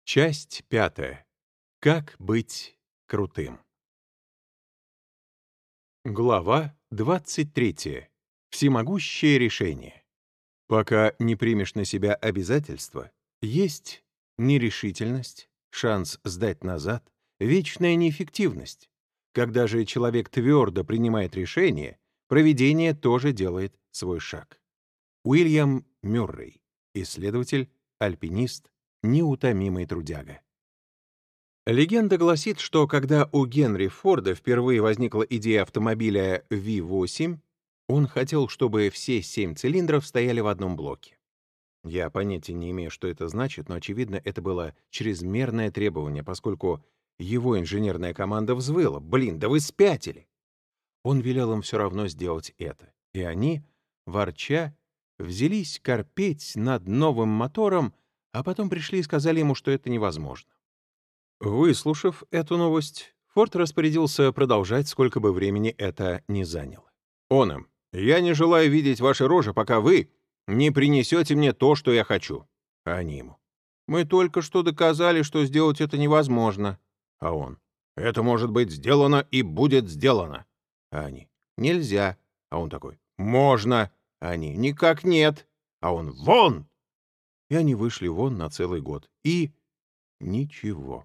Часть 5. Как быть крутым. Глава 23. Всемогущее решение. Пока не примешь на себя обязательства, есть нерешительность, шанс сдать назад, вечная неэффективность. Когда же человек твердо принимает решение, провидение тоже делает свой шаг. Уильям Мюррей, исследователь, альпинист, неутомимый трудяга. Легенда гласит, что когда у Генри Форда впервые возникла идея автомобиля V8, он хотел, чтобы все 7 цилиндров стояли в одном блоке. Я понятия не имею, что это значит, но, очевидно, это было чрезмерное требование, поскольку его инженерная команда взвыла. «Блин, да вы спятили!» Он велел им все равно сделать это. И они, ворча, взялись корпеть над новым мотором, а потом пришли и сказали ему, что это невозможно. Выслушав эту новость, Форд распорядился продолжать, сколько бы времени это ни заняло. Он им: «Я не желаю видеть ваши рожи, пока вы не принесете мне то, что я хочу». А они ему: «Мы только что доказали, что сделать это невозможно». А он: «Это может быть сделано и будет сделано». А они: «Нельзя». А он такой: «Можно». А они: «Никак нет». А он: «Вон!» И они вышли вон на целый год. И ничего.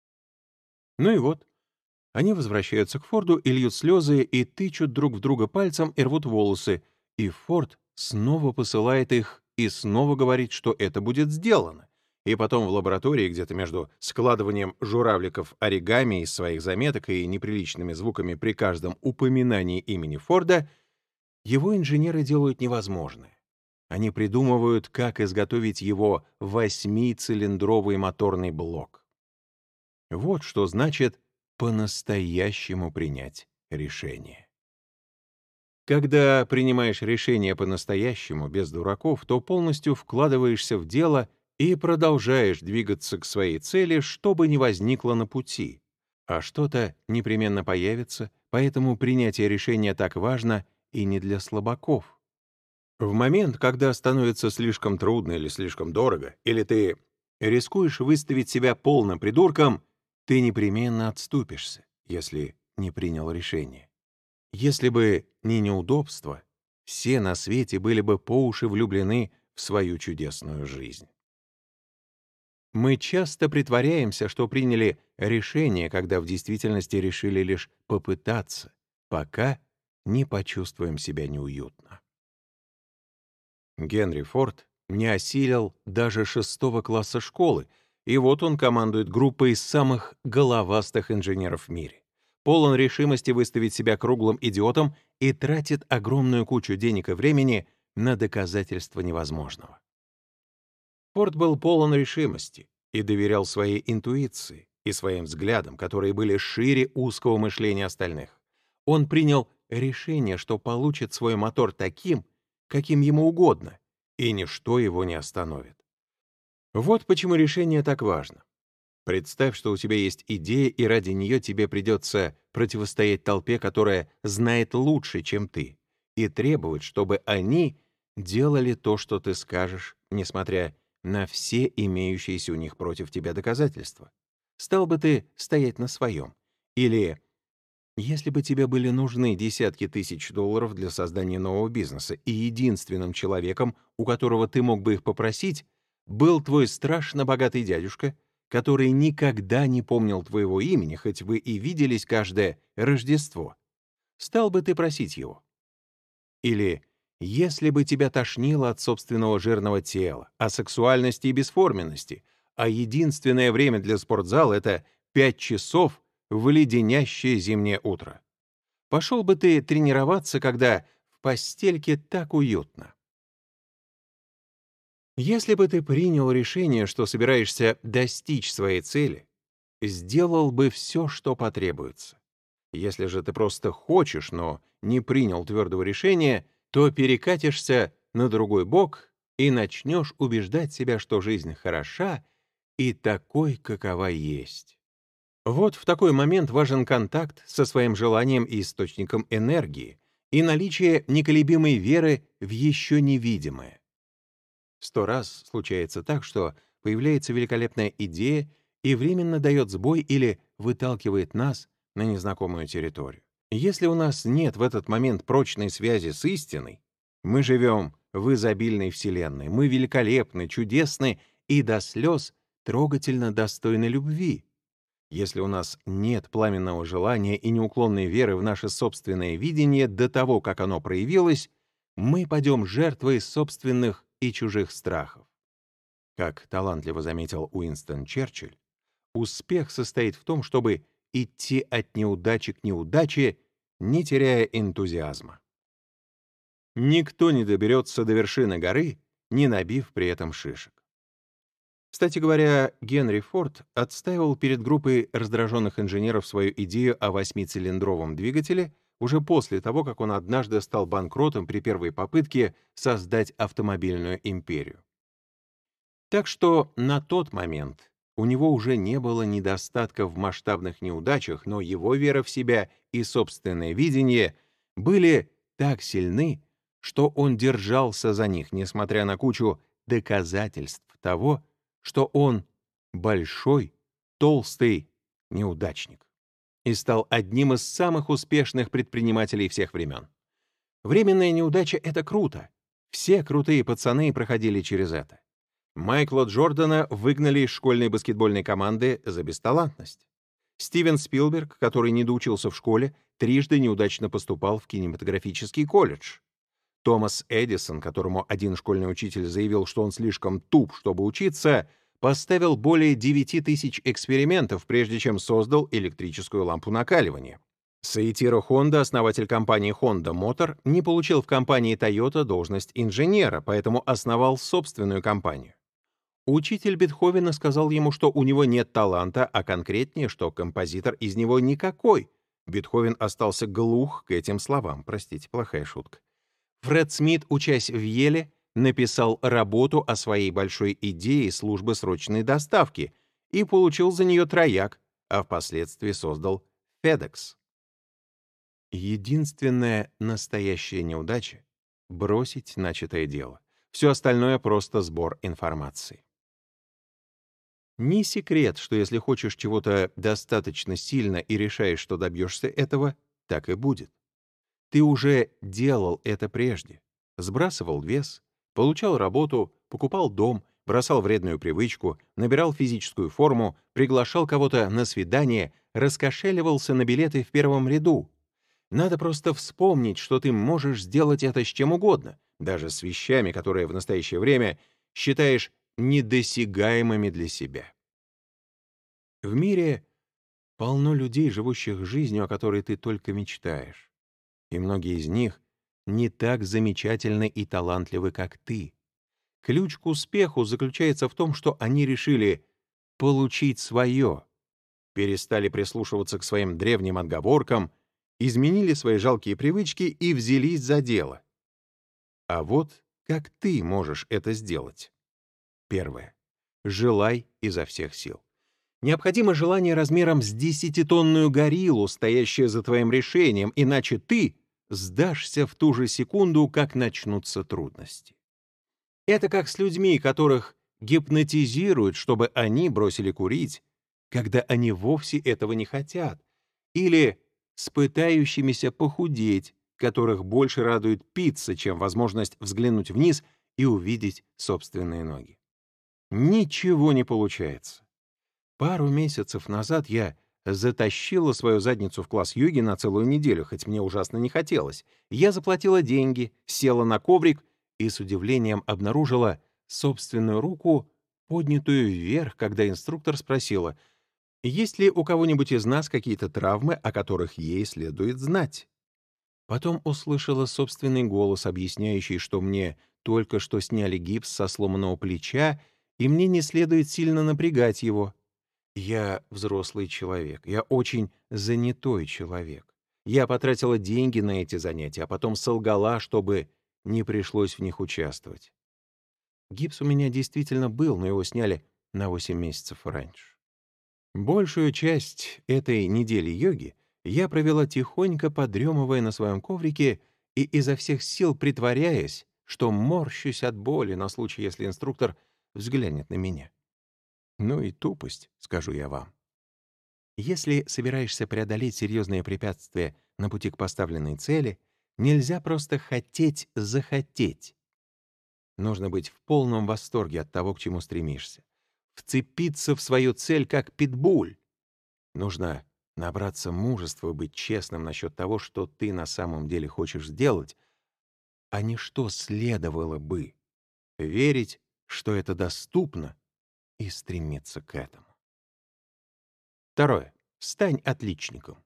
Ну и вот, они возвращаются к Форду и льют слезы, и тычут друг в друга пальцем и рвут волосы, и Форд снова посылает их и снова говорит, что это будет сделано. И потом в лаборатории, где-то между складыванием журавликов оригами из своих заметок и неприличными звуками при каждом упоминании имени Форда, его инженеры делают невозможное. Они придумывают, как изготовить его 8-цилиндровый моторный блок. Вот что значит по-настоящему принять решение. Когда принимаешь решение по-настоящему, без дураков, то полностью вкладываешься в дело и продолжаешь двигаться к своей цели, что бы ни возникло на пути. А что-то непременно появится, поэтому принятие решения так важно и не для слабаков. В момент, когда становится слишком трудно или слишком дорого, или ты рискуешь выставить себя полным придурком, ты непременно отступишься, если не принял решение. Если бы не неудобства, все на свете были бы по уши влюблены в свою чудесную жизнь. Мы часто притворяемся, что приняли решение, когда в действительности решили лишь попытаться, пока не почувствуем себя неуютно. Генри Форд не осилил даже 6 класса школы, и вот он командует группой самых головастых инженеров в мире. Полон решимости выставить себя круглым идиотом и тратит огромную кучу денег и времени на доказательство невозможного. Форд был полон решимости и доверял своей интуиции и своим взглядам, которые были шире узкого мышления остальных. Он принял решение, что получит свой мотор таким, каким ему угодно, и ничто его не остановит. Вот почему решение так важно. Представь, что у тебя есть идея, и ради нее тебе придется противостоять толпе, которая знает лучше, чем ты, и требовать, чтобы они делали то, что ты скажешь, несмотря на все имеющиеся у них против тебя доказательства. Стал бы ты стоять на своем? Или, если бы тебе были нужны десятки тысяч долларов для создания нового бизнеса, и единственным человеком, у которого ты мог бы их попросить, был твой страшно богатый дядюшка, который никогда не помнил твоего имени, хоть вы и виделись каждое Рождество, стал бы ты просить его? Или, если бы тебя тошнило от собственного жирного тела, асексуальности и бесформенности, а единственное время для спортзала — это 5 часов в леденящее зимнее утро, пошел бы ты тренироваться, когда в постельке так уютно? Если бы ты принял решение, что собираешься достичь своей цели, сделал бы все, что потребуется. Если же ты просто хочешь, но не принял твердого решения, то перекатишься на другой бок и начнешь убеждать себя, что жизнь хороша и такой, какова есть. Вот в такой момент важен контакт со своим желанием и источником энергии и наличие неколебимой веры в еще невидимое. 100 раз случается так, что появляется великолепная идея и временно дает сбой или выталкивает нас на незнакомую территорию. Если у нас нет в этот момент прочной связи с истиной, мы живем в изобильной вселенной, мы великолепны, чудесны и до слез трогательно достойны любви. Если у нас нет пламенного желания и неуклонной веры в наше собственное видение до того, как оно проявилось, мы падем жертвой собственных и чужих страхов. Как талантливо заметил Уинстон Черчилль, успех состоит в том, чтобы идти от неудачи к неудаче, не теряя энтузиазма. Никто не доберется до вершины горы, не набив при этом шишек. Кстати говоря, Генри Форд отстаивал перед группой раздраженных инженеров свою идею о 8-цилиндровом двигателе уже после того, как он однажды стал банкротом при первой попытке создать автомобильную империю. Так что на тот момент у него уже не было недостатка в масштабных неудачах, но его вера в себя и собственное видение были так сильны, что он держался за них, несмотря на кучу доказательств того, что он большой, толстый неудачник и стал одним из самых успешных предпринимателей всех времен. Временная неудача — это круто. Все крутые пацаны проходили через это. Майкла Джордана выгнали из школьной баскетбольной команды за бесталантность. Стивен Спилберг, который не доучился в школе, трижды неудачно поступал в кинематографический колледж. Томас Эдисон, которому один школьный учитель заявил, что он слишком туп, чтобы учиться, поставил более 9000 экспериментов, прежде чем создал электрическую лампу накаливания. Саитиро Хондо, основатель компании Honda Motor, не получил в компании Toyota должность инженера, поэтому основал собственную компанию. Учитель Бетховена сказал ему, что у него нет таланта, а конкретнее, что композитор из него никакой. Бетховен остался глух к этим словам. Простите, плохая шутка. Фред Смит, учась в Йеле, написал работу о своей большой идее службы срочной доставки и получил за нее трояк, а впоследствии создал FedEx. Единственная настоящая неудача — бросить начатое дело. Все остальное — просто сбор информации. Не секрет, что если хочешь чего-то достаточно сильно и решаешь, что добьешься этого, так и будет. Ты уже делал это прежде. Сбрасывал вес, получал работу, покупал дом, бросал вредную привычку, набирал физическую форму, приглашал кого-то на свидание, раскошеливался на билеты в первом ряду. Надо просто вспомнить, что ты можешь сделать это с чем угодно, даже с вещами, которые в настоящее время считаешь недосягаемыми для себя. В мире полно людей, живущих жизнью, о которой ты только мечтаешь. И многие из них не так замечательны и талантливы, как ты. Ключ к успеху заключается в том, что они решили получить свое, перестали прислушиваться к своим древним отговоркам, изменили свои жалкие привычки и взялись за дело. А вот как ты можешь это сделать? Первое. Желай изо всех сил. Необходимо желание размером с 10-тонную гориллу, стоящее за твоим решением, иначе ты сдашься в ту же секунду, как начнутся трудности. Это как с людьми, которых гипнотизируют, чтобы они бросили курить, когда они вовсе этого не хотят, или с пытающимися похудеть, которых больше радует пицца, чем возможность взглянуть вниз и увидеть собственные ноги. Ничего не получается. Пару месяцев назад я затащила свою задницу в класс йоги на целую неделю, хоть мне ужасно не хотелось. Я заплатила деньги, села на коврик и с удивлением обнаружила собственную руку, поднятую вверх, когда инструктор спросила, есть ли у кого-нибудь из нас какие-то травмы, о которых ей следует знать. Потом услышала собственный голос, объясняющий, что мне только что сняли гипс со сломанного плеча, и мне не следует сильно напрягать его. Я взрослый человек, я очень занятой человек. Я потратила деньги на эти занятия, а потом солгала, чтобы не пришлось в них участвовать. Гипс у меня действительно был, но его сняли на 8 месяцев раньше. Большую часть этой недели йоги я провела тихонько, подремывая на своем коврике и изо всех сил притворяясь, что морщусь от боли на случай, если инструктор взглянет на меня. Ну и тупость, скажу я вам. Если собираешься преодолеть серьезные препятствия на пути к поставленной цели, нельзя просто хотеть захотеть. Нужно быть в полном восторге от того, к чему стремишься. Вцепиться в свою цель, как питбуль. Нужно набраться мужества и быть честным насчет того, что ты на самом деле хочешь сделать, а не что следовало бы. Верить, что это доступно, и стремиться к этому. Второе. Стань отличником.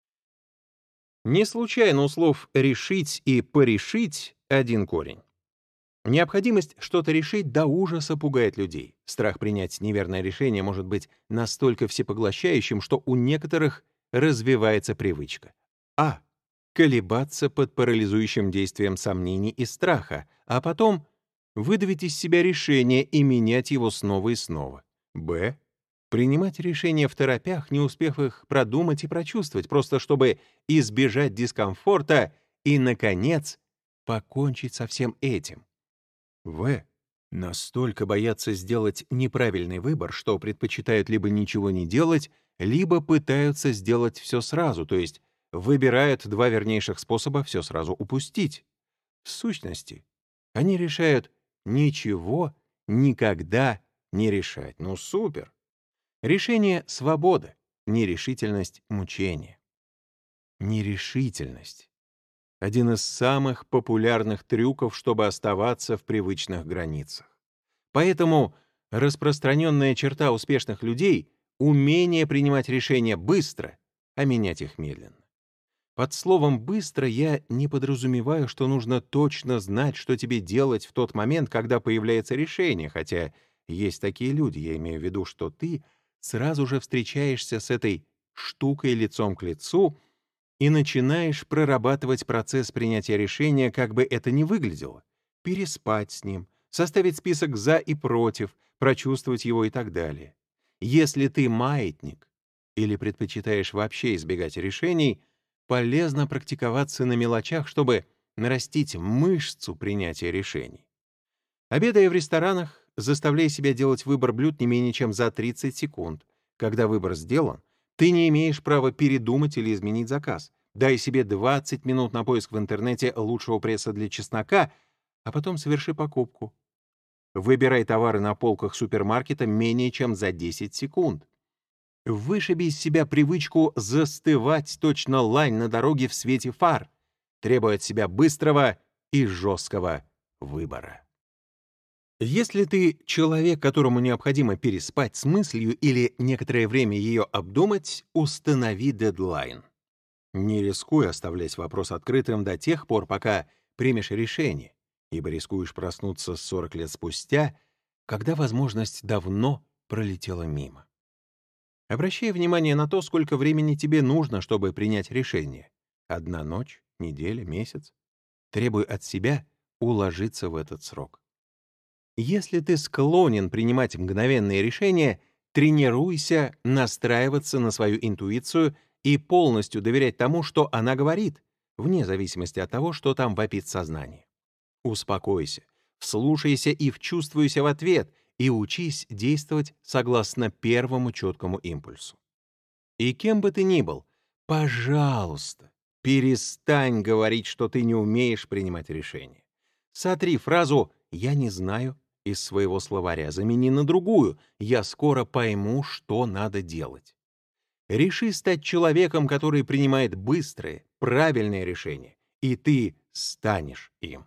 Не случайно у слов «решить» и «порешить» один корень. Необходимость что-то решить до ужаса пугает людей. Страх принять неверное решение может быть настолько всепоглощающим, что у некоторых развивается привычка. А. Колебаться под парализующим действием сомнений и страха, а потом выдавить из себя решение и менять его снова и снова. Б. Принимать решения в торопях, не успев их продумать и прочувствовать, просто чтобы избежать дискомфорта и, наконец, покончить со всем этим. В. Настолько боятся сделать неправильный выбор, что предпочитают либо ничего не делать, либо пытаются сделать все сразу, то есть выбирают два вернейших способа все сразу упустить. В сущности, они решают ничего никогда не решать. Ну, супер! Решение — свобода, нерешительность — мучение. Нерешительность — один из самых популярных трюков, чтобы оставаться в привычных границах. Поэтому распространенная черта успешных людей — умение принимать решения быстро, а менять их медленно. Под словом «быстро» я не подразумеваю, что нужно точно знать, что тебе делать в тот момент, когда появляется решение, хотя есть такие люди, я имею в виду, что ты сразу же встречаешься с этой штукой лицом к лицу и начинаешь прорабатывать процесс принятия решения, как бы это ни выглядело, переспать с ним, составить список «за» и «против», прочувствовать его и так далее. Если ты маятник или предпочитаешь вообще избегать решений, полезно практиковаться на мелочах, чтобы нарастить мышцу принятия решений. Обедая в ресторанах, заставляй себя делать выбор блюд не менее чем за 30 секунд. Когда выбор сделан, ты не имеешь права передумать или изменить заказ. Дай себе 20 минут на поиск в интернете лучшего пресса для чеснока, а потом соверши покупку. Выбирай товары на полках супермаркета менее чем за 10 секунд. Вышиби из себя привычку застывать точно лань на дороге в свете фар, требуя от себя быстрого и жесткого выбора. Если ты человек, которому необходимо переспать с мыслью или некоторое время ее обдумать, установи дедлайн. Не рискуй оставлять вопрос открытым до тех пор, пока примешь решение, ибо рискуешь проснуться 40 лет спустя, когда возможность давно пролетела мимо. Обращай внимание на то, сколько времени тебе нужно, чтобы принять решение. Одна ночь, неделя, месяц. Требуй от себя уложиться в этот срок. Если ты склонен принимать мгновенные решения, тренируйся настраиваться на свою интуицию и полностью доверять тому, что она говорит, вне зависимости от того, что там вопит сознание. Успокойся, вслушайся и вчувствуйся в ответ, и учись действовать согласно первому четкому импульсу. И кем бы ты ни был, пожалуйста, перестань говорить, что ты не умеешь принимать решения. Сотри фразу «я не знаю» из своего словаря, замени на другую «я скоро пойму, что надо делать». Реши стать человеком, который принимает быстрые, правильные решения, и ты станешь им.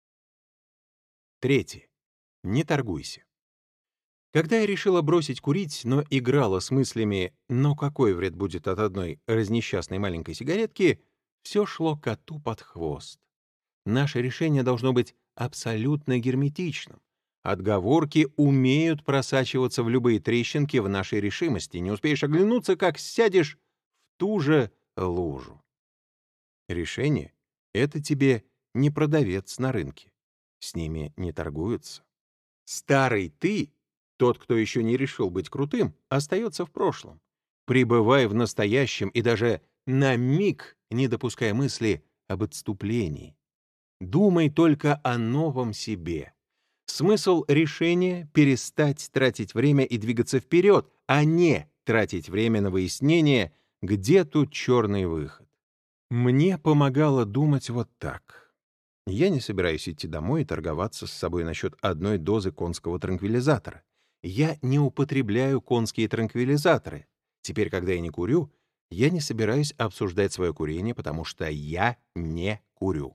Третье. Не торгуйся. Когда я решила бросить курить, но играла с мыслями «но какой вред будет от одной разнесчастной маленькой сигаретки», все шло коту под хвост. Наше решение должно быть абсолютно герметичным. Отговорки умеют просачиваться в любые трещинки в нашей решимости. Не успеешь оглянуться, как сядешь в ту же лужу. Решение — это тебе не продавец на рынке. С ними не торгуются. Старый ты, тот, кто еще не решил быть крутым, остается в прошлом. Пребывай в настоящем и даже на миг не допускай мысли об отступлении. Думай только о новом себе. Смысл решения — перестать тратить время и двигаться вперед, а не тратить время на выяснение, где тут черный выход. Мне помогало думать вот так. Я не собираюсь идти домой и торговаться с собой насчет одной дозы конского транквилизатора. Я не употребляю конские транквилизаторы. Теперь, когда я не курю, я не собираюсь обсуждать свое курение, потому что я не курю.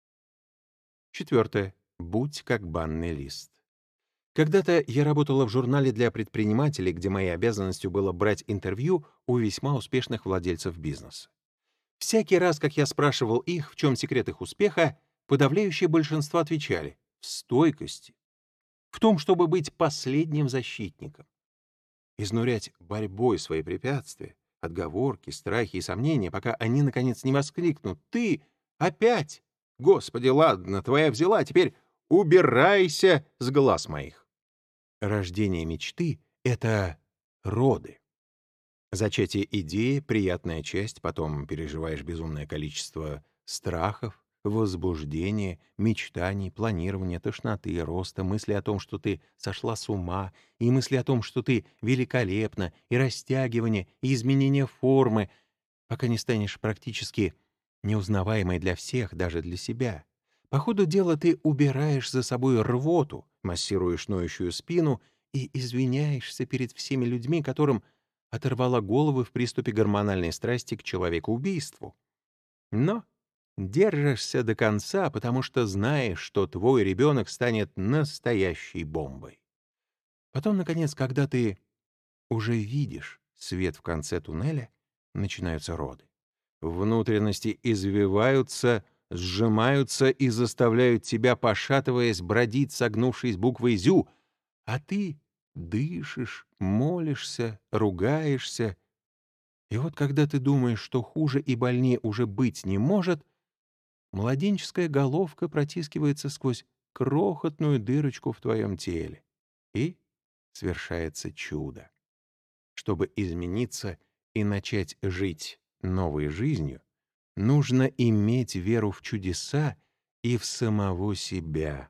Четвертое. Будь как банный лист. Когда-то я работала в журнале для предпринимателей, где моей обязанностью было брать интервью у весьма успешных владельцев бизнеса. Всякий раз, как я спрашивал их, в чем секрет их успеха, подавляющее большинство отвечали: в стойкости, в том, чтобы быть последним защитником. Изнурять борьбой свои препятствия, отговорки, страхи и сомнения, пока они, наконец, не воскликнут: «Ты опять? Господи, ладно, твоя взяла, а теперь убирайся с глаз моих». Рождение мечты — это роды. Зачатие идеи — приятная часть, потом переживаешь безумное количество страхов, возбуждения, мечтаний, планирования, тошноты, роста, мысли о том, что ты сошла с ума, и мысли о том, что ты великолепна, и растягивание, и изменение формы, пока не станешь практически неузнаваемой для всех, даже для себя. По ходу дела ты убираешь за собой рвоту, массируешь ноющую спину и извиняешься перед всеми людьми, которым оторвала головы в приступе гормональной страсти к человекоубийству. Но держишься до конца, потому что знаешь, что твой ребенок станет настоящей бомбой. Потом, наконец, когда ты уже видишь свет в конце туннеля, начинаются роды. Внутренности извиваются, сжимаются и заставляют тебя, пошатываясь, бродить, согнувшись буквой «зю», а ты дышишь, молишься, ругаешься. И вот когда ты думаешь, что хуже и больнее уже быть не может, младенческая головка протискивается сквозь крохотную дырочку в твоем теле. И свершается чудо. Чтобы измениться и начать жить новой жизнью, нужно иметь веру в чудеса и в самого себя.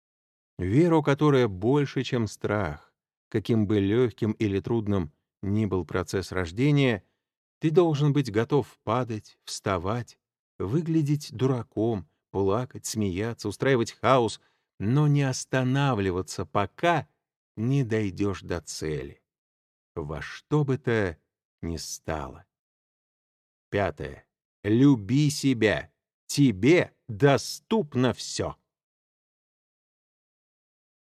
Веру, которая больше, чем страх. Каким бы легким или трудным ни был процесс рождения, ты должен быть готов падать, вставать, выглядеть дураком, плакать, смеяться, устраивать хаос, но не останавливаться, пока не дойдешь до цели. Во что бы то ни стало. Пятое. Люби себя. Тебе доступно все.